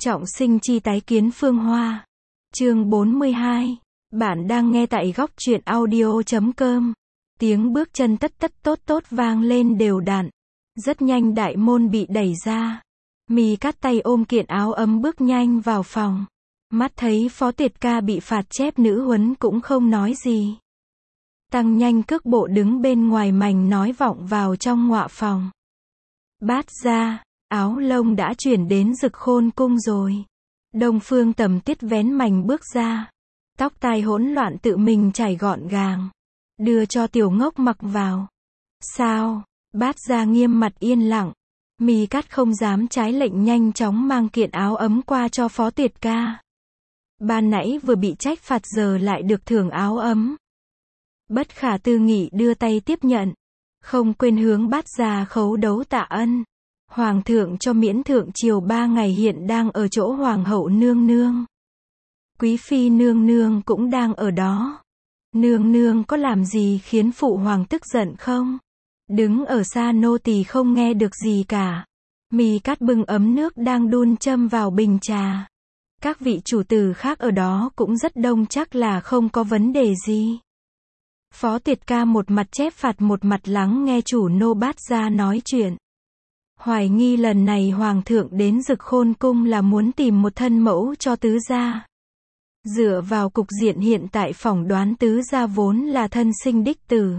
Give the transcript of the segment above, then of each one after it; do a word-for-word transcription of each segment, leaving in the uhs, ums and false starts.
Trọng sinh chi tái kiến Phương Hoa. Chương bốn mươi hai. Bạn đang nghe tại góc truyện audio chấm com. Tiếng bước chân tất tất tốt tốt vang lên đều đặn. Rất nhanh đại môn bị đẩy ra. Mì cắt tay ôm kiện áo ấm bước nhanh vào phòng. Mắt thấy Phó Tuyệt Ca bị phạt chép nữ huấn cũng không nói gì. Tăng nhanh cước bộ đứng bên ngoài mành nói vọng vào trong ngọa phòng. Bát gia, áo lông đã chuyển đến Dực Khôn cung rồi. Đông Phương Tầm Tiết vén mành bước ra. Tóc tai hỗn loạn tự mình chải gọn gàng. Đưa cho Tiểu Ngốc mặc vào. Sao? Bát gia nghiêm mặt yên lặng. Mì cắt không dám trái lệnh nhanh chóng mang kiện áo ấm qua cho Phó Tuyệt Ca. Ban nãy vừa bị trách phạt giờ lại được thưởng áo ấm. Bất khả tư nghị đưa tay tiếp nhận. Không quên hướng Bát gia khấu đấu tạ ân. Hoàng thượng cho miễn thượng triều ba ngày hiện đang ở chỗ Hoàng hậu nương nương. Quý phi nương nương cũng đang ở đó. Nương nương có làm gì khiến phụ hoàng tức giận không? Đứng ở xa nô tỳ không nghe được gì cả. Mì cắt bưng ấm nước đang đun châm vào bình trà. Các vị chủ tử khác ở đó cũng rất đông, chắc là không có vấn đề gì. Phó Tuyệt Ca một mặt chép phạt một mặt lắng nghe chủ nô Bát gia nói chuyện. Hoài nghi lần này Hoàng thượng đến Dực Khôn cung là muốn tìm một thân mẫu cho tứ gia. Dựa vào cục diện hiện tại phỏng đoán tứ gia vốn là thân sinh đích tử.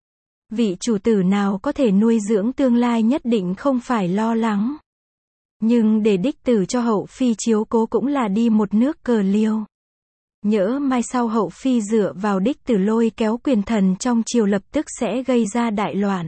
Vị chủ tử nào có thể nuôi dưỡng tương lai nhất định không phải lo lắng. Nhưng để đích tử cho hậu phi chiếu cố cũng là đi một nước cờ liêu. Nhỡ mai sau hậu phi dựa vào đích tử lôi kéo quyền thần trong triều lập tức sẽ gây ra đại loạn.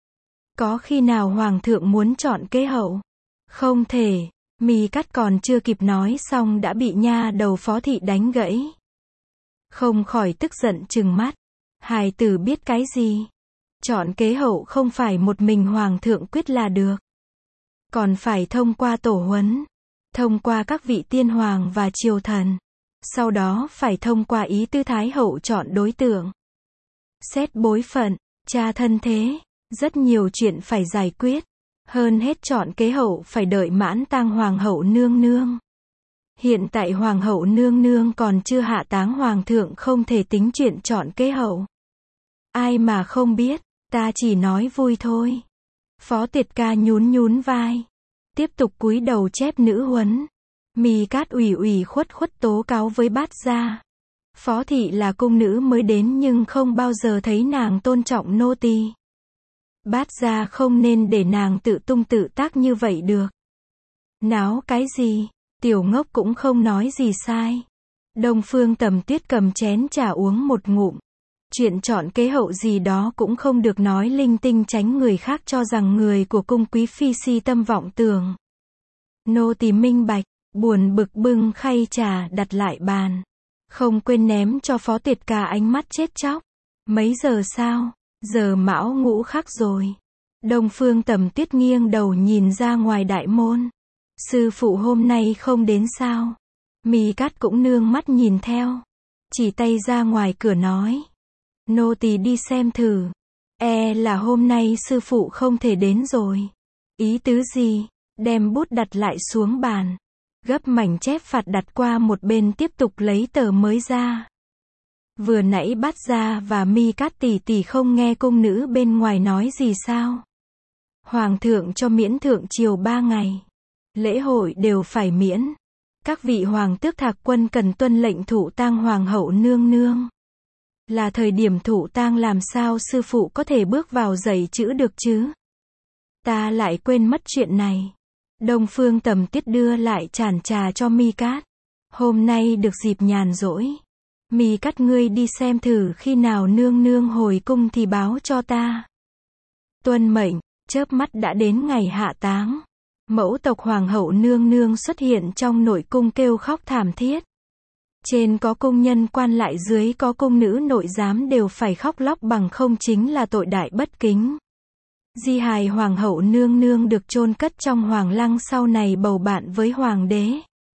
Có khi nào Hoàng thượng muốn chọn kế hậu? Không thể. Mì cắt còn chưa kịp nói xong đã bị nha đầu Phó thị đánh gãy. Không khỏi tức giận trừng mắt. Hài tử biết cái gì? Chọn kế hậu không phải một mình Hoàng thượng quyết là được. Còn phải thông qua tổ huấn. Thông qua các vị tiên hoàng và triều thần. Sau đó phải thông qua ý tư Thái hậu chọn đối tượng. Xét bối phận, tra thân thế. Rất nhiều chuyện phải giải quyết. Hơn hết chọn kế hậu phải đợi mãn tang Hoàng hậu nương nương. Hiện tại Hoàng hậu nương nương còn chưa hạ táng Hoàng thượng, không thể tính chuyện chọn kế hậu. Ai mà không biết, ta chỉ nói vui thôi. Phó Tuyệt Ca nhún nhún vai. Tiếp tục cúi đầu chép nữ huấn. Mì cát ủy ủy khuất khuất tố cáo với Bát gia. Phó thị là cung nữ mới đến nhưng không bao giờ thấy nàng tôn trọng nô tỳ. Bát gia không nên để nàng tự tung tự tác như vậy được. Náo cái gì? Tiểu Ngốc cũng không nói gì sai. Đông Phương Tầm Tuyết cầm chén trà uống một ngụm. Chuyện chọn kế hậu gì đó cũng không được nói linh tinh, tránh người khác cho rằng người của cung quý phi si tâm vọng tưởng. Nô tỳ minh bạch, buồn bực bưng khay trà đặt lại bàn. Không quên ném cho Phó Tuyệt Ca ánh mắt chết chóc. Mấy giờ sao? Giờ mão ngũ khắc rồi. Đông Phương Tầm Tuyết nghiêng đầu nhìn ra ngoài đại môn. Sư phụ hôm nay không đến sao? Mì cắt cũng nương mắt nhìn theo. Chỉ tay ra ngoài cửa nói. Nô tỳ đi xem thử. E là hôm nay sư phụ không thể đến rồi. Ý tứ gì? Đem bút đặt lại xuống bàn. Gấp mảnh chép phạt đặt qua một bên, tiếp tục lấy tờ mới ra. Vừa nãy Bát gia và Mi Cát tỷ tỷ không nghe cung nữ bên ngoài nói gì sao? Hoàng thượng cho miễn thượng triều ba ngày. Lễ hội đều phải miễn. Các vị hoàng tước thạc quân cần tuân lệnh thụ tang Hoàng hậu nương nương. Là thời điểm thụ tang, làm sao sư phụ có thể bước vào dạy chữ được chứ? Ta lại quên mất chuyện này. Đông Phương Tầm Tiết đưa lại chản trà cho Mi Cát. Hôm nay được dịp nhàn rỗi. Mì cắt ngươi đi xem thử, khi nào nương nương hồi cung thì báo cho ta. Tuân mệnh. Chớp mắt đã đến ngày hạ táng. Mẫu tộc Hoàng hậu nương nương xuất hiện trong nội cung kêu khóc thảm thiết. Trên có cung nhân quan lại, dưới có cung nữ nội giám đều phải khóc lóc, bằng không chính là tội đại bất kính. Di hài Hoàng hậu nương nương được chôn cất trong hoàng lăng, sau này bầu bạn với hoàng đế.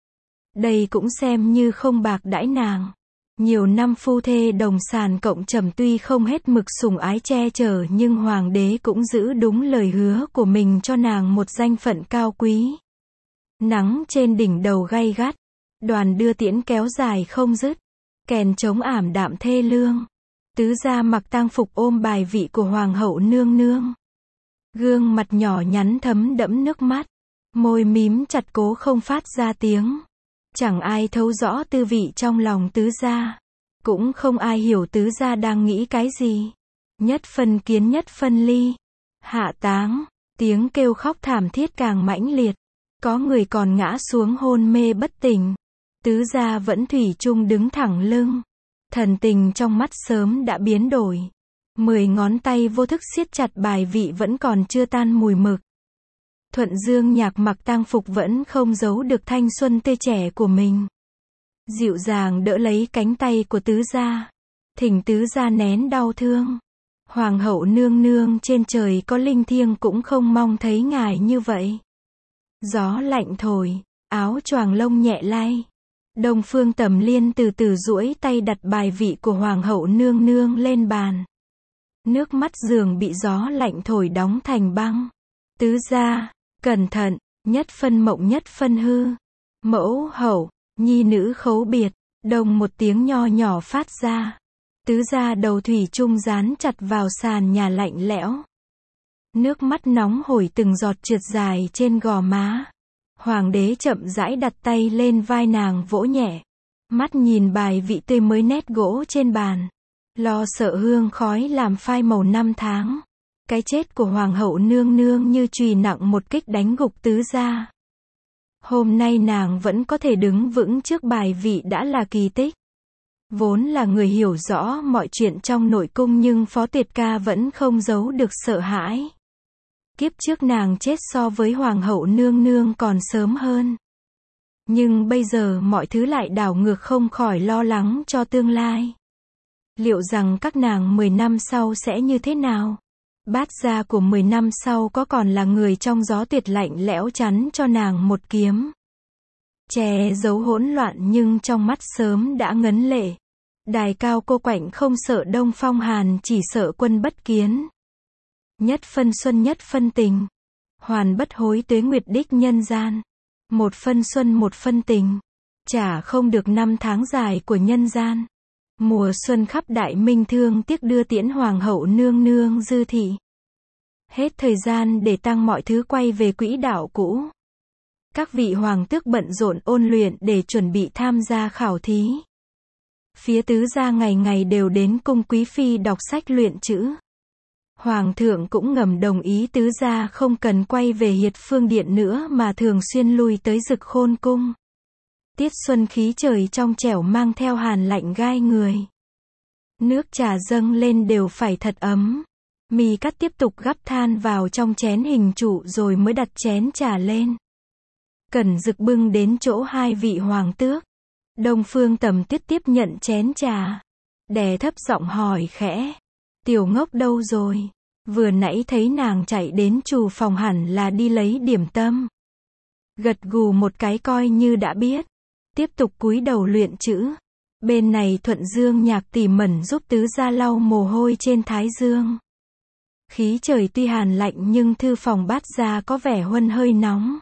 Đây cũng xem như không bạc đãi nàng. Nhiều năm phu thê đồng sàn cộng trầm, tuy không hết mực sủng ái che chở nhưng hoàng đế cũng giữ đúng lời hứa của mình cho nàng một danh phận cao quý. Nắng trên đỉnh đầu gay gắt. Đoàn đưa tiễn kéo dài không dứt. Kèn trống ảm đạm thê lương. Tứ gia mặc tang phục ôm bài vị của hoàng hậu nương nương. Gương mặt nhỏ nhắn thấm đẫm nước mắt. Môi mím chặt cố không phát ra tiếng. Chẳng ai thấu rõ tư vị trong lòng tứ gia. Cũng không ai hiểu tứ gia đang nghĩ cái gì. Nhất phân kiến nhất phân ly. Hạ táng. Tiếng kêu khóc thảm thiết càng mãnh liệt. Có người còn ngã xuống hôn mê bất tỉnh. Tứ gia vẫn thủy chung đứng thẳng lưng. Thần tình trong mắt sớm đã biến đổi. Mười ngón tay vô thức siết chặt bài vị vẫn còn chưa tan mùi mực. Thuận Dương Nhạc mặc tang phục vẫn không giấu được thanh xuân tươi trẻ của mình. Dịu dàng đỡ lấy cánh tay của tứ gia. Thỉnh tứ gia nén đau thương. Hoàng hậu nương nương trên trời có linh thiêng cũng không mong thấy ngài như vậy. Gió lạnh thổi, áo choàng lông nhẹ lay. Đông Phương Tầm Liên từ từ duỗi tay đặt bài vị của hoàng hậu nương nương lên bàn. Nước mắt giường bị gió lạnh thổi đóng thành băng. Tứ gia, cẩn thận, nhất phân mộng nhất phân hư. Mẫu hậu, nhi nữ khấu biệt, đồng một tiếng nho nhỏ phát ra. Tứ gia đầu thủy chung dán chặt vào sàn nhà lạnh lẽo. Nước mắt nóng hổi từng giọt trượt dài trên gò má. Hoàng đế chậm rãi đặt tay lên vai nàng vỗ nhẹ. Mắt nhìn bài vị tươi mới nét gỗ trên bàn. Lo sợ hương khói làm phai màu năm tháng. Cái chết của hoàng hậu nương nương như chùy nặng một kích đánh gục tứ gia. Hôm nay nàng vẫn có thể đứng vững trước bài vị đã là kỳ tích. Vốn là người hiểu rõ mọi chuyện trong nội cung nhưng Phó Tuyệt Ca vẫn không giấu được sợ hãi. Kiếp trước nàng chết so với hoàng hậu nương nương còn sớm hơn. Nhưng bây giờ mọi thứ lại đảo ngược, không khỏi lo lắng cho tương lai. Liệu rằng các nàng mười năm sau sẽ như thế nào? Bát gia của mười năm sau có còn là người trong gió tuyệt lạnh lẽo chắn cho nàng một kiếm? Che giấu hỗn loạn nhưng trong mắt sớm đã ngấn lệ. Đài cao cô quạnh không sợ đông phong hàn, chỉ sợ quân bất kiến. Nhất phân xuân nhất phân tình. Hoàn bất hối tuế nguyệt đích nhân gian. Một phân xuân một phân tình. Chả không được năm tháng dài của nhân gian. Mùa xuân khắp đại minh thương tiếc đưa tiễn hoàng hậu nương nương dư thị. Hết thời gian để tăng mọi thứ quay về quỹ đạo cũ. Các vị hoàng tước bận rộn ôn luyện để chuẩn bị tham gia khảo thí. Phía tứ gia ngày ngày đều đến cung quý phi đọc sách luyện chữ. Hoàng thượng cũng ngầm đồng ý tứ gia không cần quay về Hiệt Phương Điện nữa mà thường xuyên lui tới Dực Khôn cung. Tiết xuân khí trời trong trẻo mang theo hàn lạnh gai người. Nước trà dâng lên đều phải thật ấm. Mi Cát tiếp tục gắp than vào trong chén hình trụ rồi mới đặt chén trà lên. Cẩn Dực bưng đến chỗ hai vị hoàng tước. Đông Phương Tầm Tuyết tiếp nhận chén trà. Đè thấp giọng hỏi khẽ. Tiểu ngốc đâu rồi? Vừa nãy thấy nàng chạy đến trù phòng hẳn là đi lấy điểm tâm. Gật gù một cái coi như đã biết. Tiếp tục cúi đầu luyện chữ. Bên này Thuận Dương Nhạc tỉ mẩn giúp tứ gia lau mồ hôi trên thái dương. Khí trời tuy hàn lạnh nhưng thư phòng Bát gia có vẻ huân hơi nóng.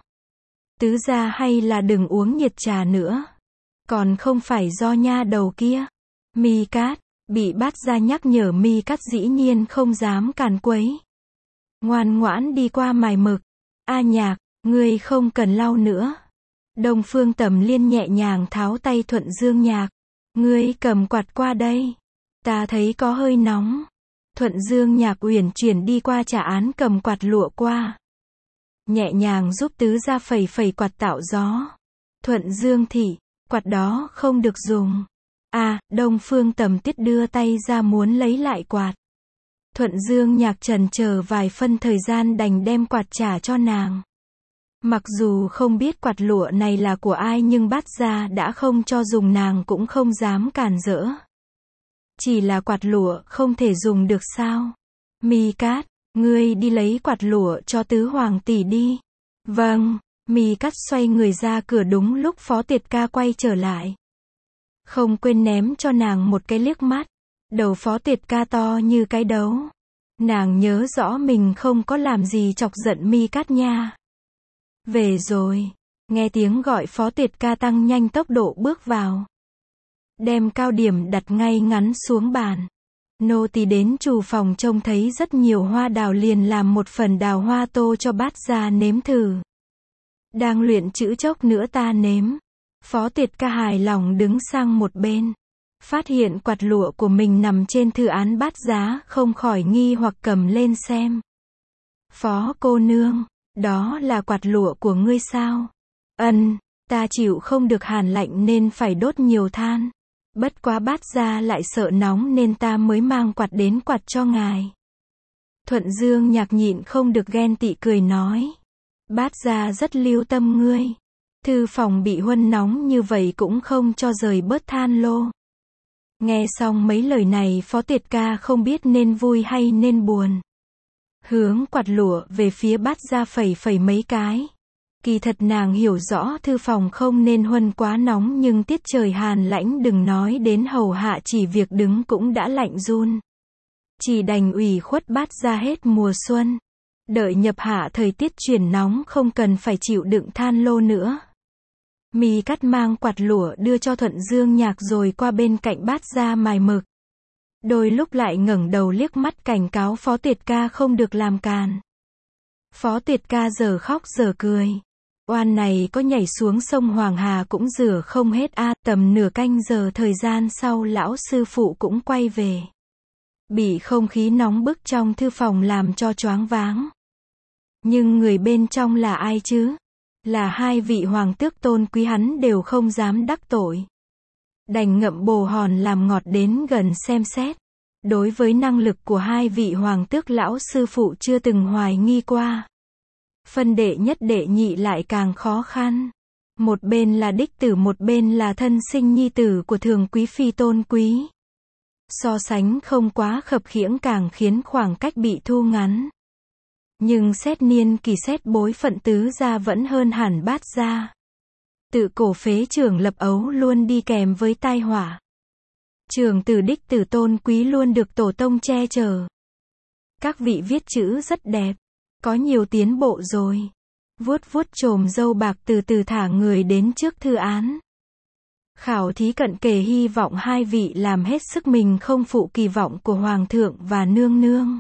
Tứ gia hay là đừng uống nhiệt trà nữa. Còn không phải do nha đầu kia. Mi Cát, bị Bát gia nhắc nhở Mi Cát dĩ nhiên không dám càn quấy. Ngoan ngoãn đi qua mài mực. A Nhạc, ngươi không cần lau nữa. Đông Phương Tầm Liên nhẹ nhàng tháo tay Thuận Dương Nhạc. Ngươi cầm quạt qua đây. Ta thấy có hơi nóng. Thuận Dương Nhạc uyển chuyển đi qua trà án cầm quạt lụa qua. Nhẹ nhàng giúp tứ gia phẩy phẩy quạt tạo gió. Thuận Dương thị, quạt đó không được dùng. À, Đông Phương Tầm Tuyết đưa tay ra muốn lấy lại quạt. Thuận Dương Nhạc chần chờ vài phân thời gian đành đem quạt trả cho nàng. Mặc dù không biết quạt lụa này là của ai nhưng Bát gia đã không cho dùng nàng cũng không dám cản rỡ. Chỉ là quạt lụa không thể dùng được sao? Mi Cát, ngươi đi lấy quạt lụa cho tứ hoàng tỷ đi. Vâng, Mi Cát xoay người ra cửa đúng lúc Phó Tuyệt Ca quay trở lại. Không quên ném cho nàng một cái liếc mắt. Đầu Phó Tuyệt Ca to như cái đấu. Nàng nhớ rõ mình không có làm gì chọc giận Mi Cát nha. Về rồi. Nghe tiếng gọi Phó Tuyệt Ca tăng nhanh tốc độ bước vào. Đem cao điểm đặt ngay ngắn xuống bàn. Nô tỳ đến chủ phòng trông thấy rất nhiều hoa đào liền làm một phần đào hoa tô cho bát gia nếm thử. Đang luyện chữ chốc nữa ta nếm. Phó Tuyệt Ca hài lòng đứng sang một bên. Phát hiện quạt lụa của mình nằm trên thư án bát giá, không khỏi nghi hoặc cầm lên xem. Phó cô nương, đó là quạt lụa của ngươi sao? Ân, ta chịu không được hàn lạnh nên phải đốt nhiều than. Bất quá bát gia lại sợ nóng nên ta mới mang quạt đến quạt cho ngài. Thuận Dương Nhạc nhịn không được ghen tị cười nói. Bát gia rất lưu tâm ngươi. Thư phòng bị huân nóng như vậy cũng không cho rời bớt than lô. Nghe xong mấy lời này Phó Tuyệt Ca không biết nên vui hay nên buồn. Hướng quạt lụa về phía bát gia phẩy phẩy mấy cái. Kỳ thật nàng hiểu rõ thư phòng không nên huân quá nóng nhưng tiết trời hàn lãnh đừng nói đến hầu hạ chỉ việc đứng cũng đã lạnh run. Chỉ đành ủy khuất bát gia hết mùa xuân. Đợi nhập hạ thời tiết chuyển nóng không cần phải chịu đựng than lô nữa. Mi cắt mang quạt lụa đưa cho Thuận Dương Nhạc rồi qua bên cạnh bát gia mài mực. Đôi lúc lại ngẩng đầu liếc mắt cảnh cáo Phó Tuyệt Ca không được làm càn. Phó Tuyệt Ca giờ khóc giờ cười. Oan này có nhảy xuống sông Hoàng Hà cũng rửa không hết a. À, tầm nửa canh giờ thời gian sau lão sư phụ cũng quay về. Bị không khí nóng bức trong thư phòng làm cho choáng váng. Nhưng người bên trong là ai chứ? Là hai vị hoàng tước tôn quý hắn đều không dám đắc tội. Đành ngậm bồ hòn làm ngọt đến gần xem xét. Đối với năng lực của hai vị hoàng tước lão sư phụ chưa từng hoài nghi qua. Phân đệ nhất đệ nhị lại càng khó khăn. Một bên là đích tử một bên là thân sinh nhi tử của thường quý phi tôn quý. So sánh không quá khập khiễng càng khiến khoảng cách bị thu ngắn. Nhưng xét niên kỳ xét bối phận tứ gia vẫn hơn hẳn bát gia. Tự cổ phế trưởng lập ấu luôn đi kèm với tai họa. Trường tử đích tử tôn quý luôn được tổ tông che chở. Các vị viết chữ rất đẹp. Có nhiều tiến bộ rồi. Vuốt vuốt chồm râu bạc từ từ thả người đến trước thư án. Khảo thí cận kề hy vọng hai vị làm hết sức mình không phụ kỳ vọng của Hoàng thượng và nương nương.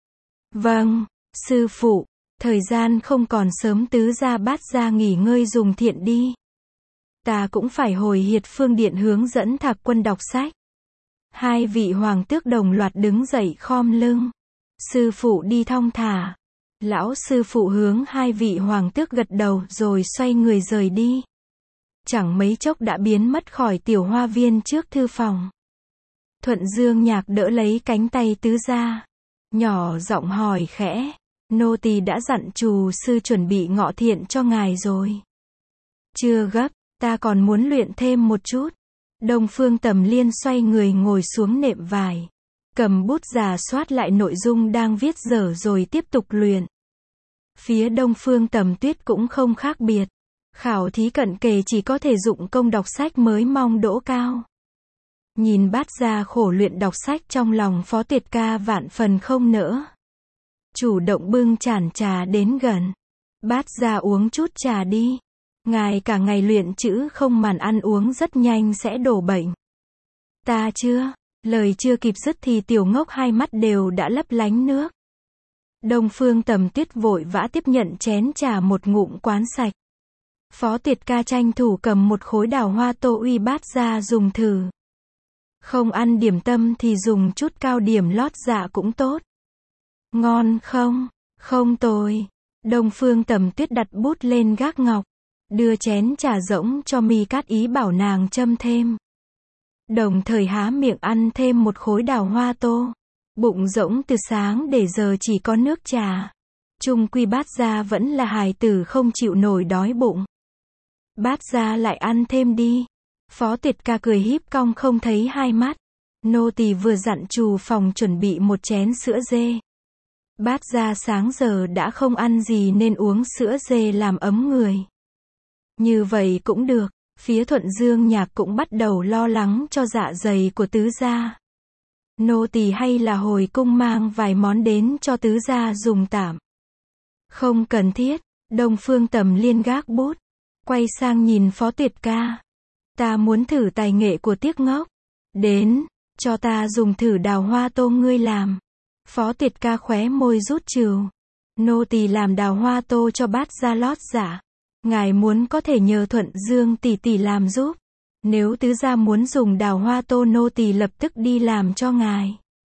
Vâng, sư phụ, thời gian không còn sớm tứ gia bát gia nghỉ ngơi dùng thiện đi. Ta cũng phải hồi Hiệt Phương Điện hướng dẫn Thạc Quân đọc sách. Hai vị hoàng tước đồng loạt đứng dậy khom lưng. Sư phụ đi thong thả. Lão sư phụ hướng hai vị hoàng tước gật đầu rồi xoay người rời đi. Chẳng mấy chốc đã biến mất khỏi tiểu hoa viên trước thư phòng. Thuận Dương Nhạc đỡ lấy cánh tay tứ gia. Nhỏ giọng hỏi khẽ. Nô tỳ đã dặn trù sư chuẩn bị ngọ thiện cho ngài rồi. Chưa gấp, ta còn muốn luyện thêm một chút. Đông Phương Tầm Liên xoay người ngồi xuống nệm vải. Cầm bút rà soát lại nội dung đang viết dở rồi tiếp tục luyện. Phía Đông Phương Tầm Tuyết cũng không khác biệt. Khảo thí cận kề chỉ có thể dụng công đọc sách mới mong đỗ cao. Nhìn bát gia khổ luyện đọc sách trong lòng Phó Tuyệt Ca vạn phần không nỡ. Chủ động bưng chản trà đến gần. Bát gia uống chút trà đi. Ngài cả ngày luyện chữ không màn ăn uống rất nhanh sẽ đổ bệnh. Ta chưa, lời chưa kịp dứt thì tiểu ngốc hai mắt đều đã lấp lánh nước. Đông Phương Tầm Tuyết vội vã tiếp nhận chén trà một ngụm quán sạch. Phó Tuyệt Ca tranh thủ cầm một khối đào hoa tô uy bát gia dùng thử. Không ăn điểm tâm thì dùng chút cao điểm lót dạ cũng tốt. Ngon không? Không tồi. Đông Phương Tầm Tuyết đặt bút lên gác ngọc. Đưa chén trà rỗng cho Mi Cát ý bảo nàng châm thêm. Đồng thời há miệng ăn thêm một khối đào hoa tô. Bụng rỗng từ sáng để giờ chỉ có nước trà. Chung quy bát gia vẫn là hài tử không chịu nổi đói bụng. Bát gia lại ăn thêm đi. Phó Tuyệt Ca cười híp cong không thấy hai mắt. Nô tỳ vừa dặn trù phòng chuẩn bị một chén sữa dê. Bát gia sáng giờ đã không ăn gì nên uống sữa dê làm ấm người. Như vậy cũng được. Phía Thuận Dương Nhạc cũng bắt đầu lo lắng cho dạ dày của tứ gia. Nô tỳ hay là hồi cung mang vài món đến cho tứ gia dùng tạm. Không cần thiết. Đông Phương Tầm Liên gác bút. Quay sang nhìn Phó Tuyệt ca. Ta muốn thử tài nghệ của Tiếc Ngốc. Đến, cho ta dùng thử đào hoa tô ngươi làm. Phó Tuyệt ca khóe môi rút trừ. Nô tỳ làm đào hoa tô cho Bát gia lót dạ. Ngài muốn có thể nhờ Thuận Dương tỷ tỷ làm giúp. Nếu tứ gia muốn dùng đào hoa tô nô tỳ lập tức đi làm cho ngài.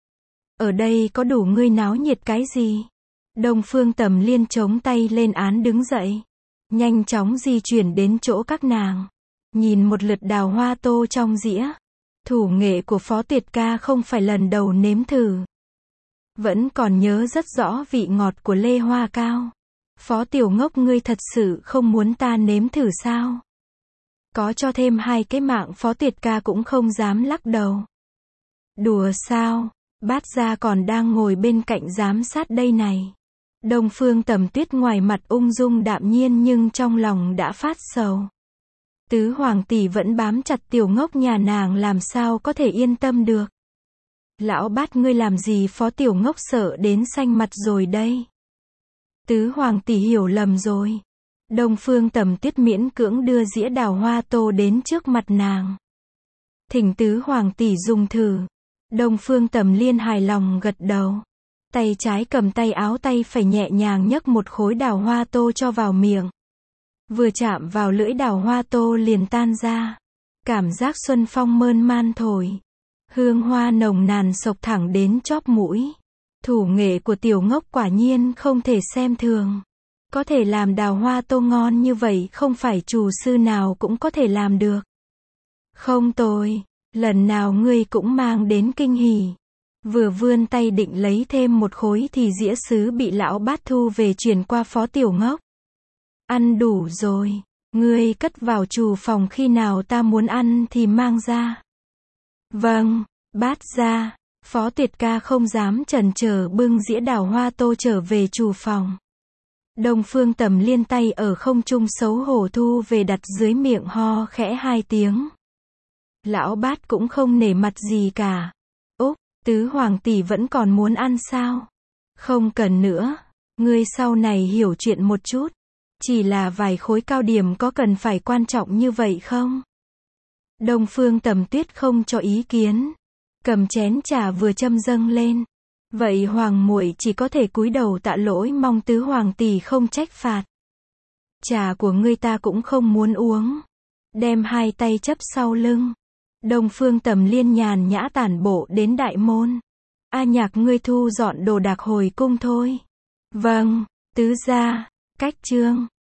Ở đây có đủ ngươi náo nhiệt cái gì? Đông Phương Tầm Liên chống tay lên án đứng dậy. Nhanh chóng di chuyển đến chỗ các nàng. Nhìn một lượt đào hoa tô trong dĩa. Thủ nghệ của Phó Tuyệt ca không phải lần đầu nếm thử. Vẫn còn nhớ rất rõ vị ngọt của lê hoa cao. Phó Tiểu Ngốc ngươi thật sự không muốn ta nếm thử sao? Có cho thêm hai cái mạng Phó Tuyệt ca cũng không dám lắc đầu. Đùa sao? Bát gia còn đang ngồi bên cạnh giám sát đây này. Đông Phương Tầm Tuyết ngoài mặt ung dung đạm nhiên nhưng trong lòng đã phát sầu. Tứ hoàng tỷ vẫn bám chặt Tiểu Ngốc nhà nàng làm sao có thể yên tâm được. Lão Bát ngươi làm gì Phó Tiểu Ngốc sợ đến xanh mặt rồi đây. Tứ hoàng tỷ hiểu lầm rồi. Đông Phương Tầm Tuyết miễn cưỡng đưa dĩa đào hoa tô đến trước mặt nàng. Thỉnh tứ hoàng tỷ dùng thử. Đông Phương Tầm Liên hài lòng gật đầu. Tay trái cầm tay áo tay phải nhẹ nhàng nhấc một khối đào hoa tô cho vào miệng. Vừa chạm vào lưỡi đào hoa tô liền tan ra. Cảm giác xuân phong mơn man thổi. Hương hoa nồng nàn sộc thẳng đến chóp mũi. Thủ nghệ của Tiểu Ngốc quả nhiên không thể xem thường. Có thể làm đào hoa tô ngon như vậy không phải chủ sư nào cũng có thể làm được. Không tồi, lần nào ngươi cũng mang đến kinh hỉ. Vừa vươn tay định lấy thêm một khối thì dĩa sứ bị lão Bát thu về chuyển qua Phó Tiểu Ngốc. Ăn đủ rồi, ngươi cất vào trù phòng khi nào ta muốn ăn thì mang ra. Vâng, Bát gia. Phó Tuyệt ca không dám chần chờ bưng dĩa đào hoa tô trở về trù phòng. Đông Phương Tầm Liên tay ở không trung xấu hổ thu về đặt dưới miệng ho khẽ hai tiếng. Lão Bát cũng không nể mặt gì cả. Úc, tứ hoàng tỷ vẫn còn muốn ăn sao? Không cần nữa, ngươi sau này hiểu chuyện một chút. Chỉ là vài khối cao điểm có cần phải quan trọng như vậy không? Đông Phương Tầm Tuyết không cho ý kiến. Cầm chén trà vừa châm dâng lên. Vậy hoàng muội chỉ có thể cúi đầu tạ lỗi mong tứ hoàng tỷ không trách phạt. Trà của ngươi ta cũng không muốn uống. Đem hai tay chấp sau lưng. Đông Phương Tầm Liên nhàn nhã tản bộ đến đại môn. A Nhạc ngươi thu dọn đồ đạc hồi cung thôi. Vâng, tứ gia. Cách chương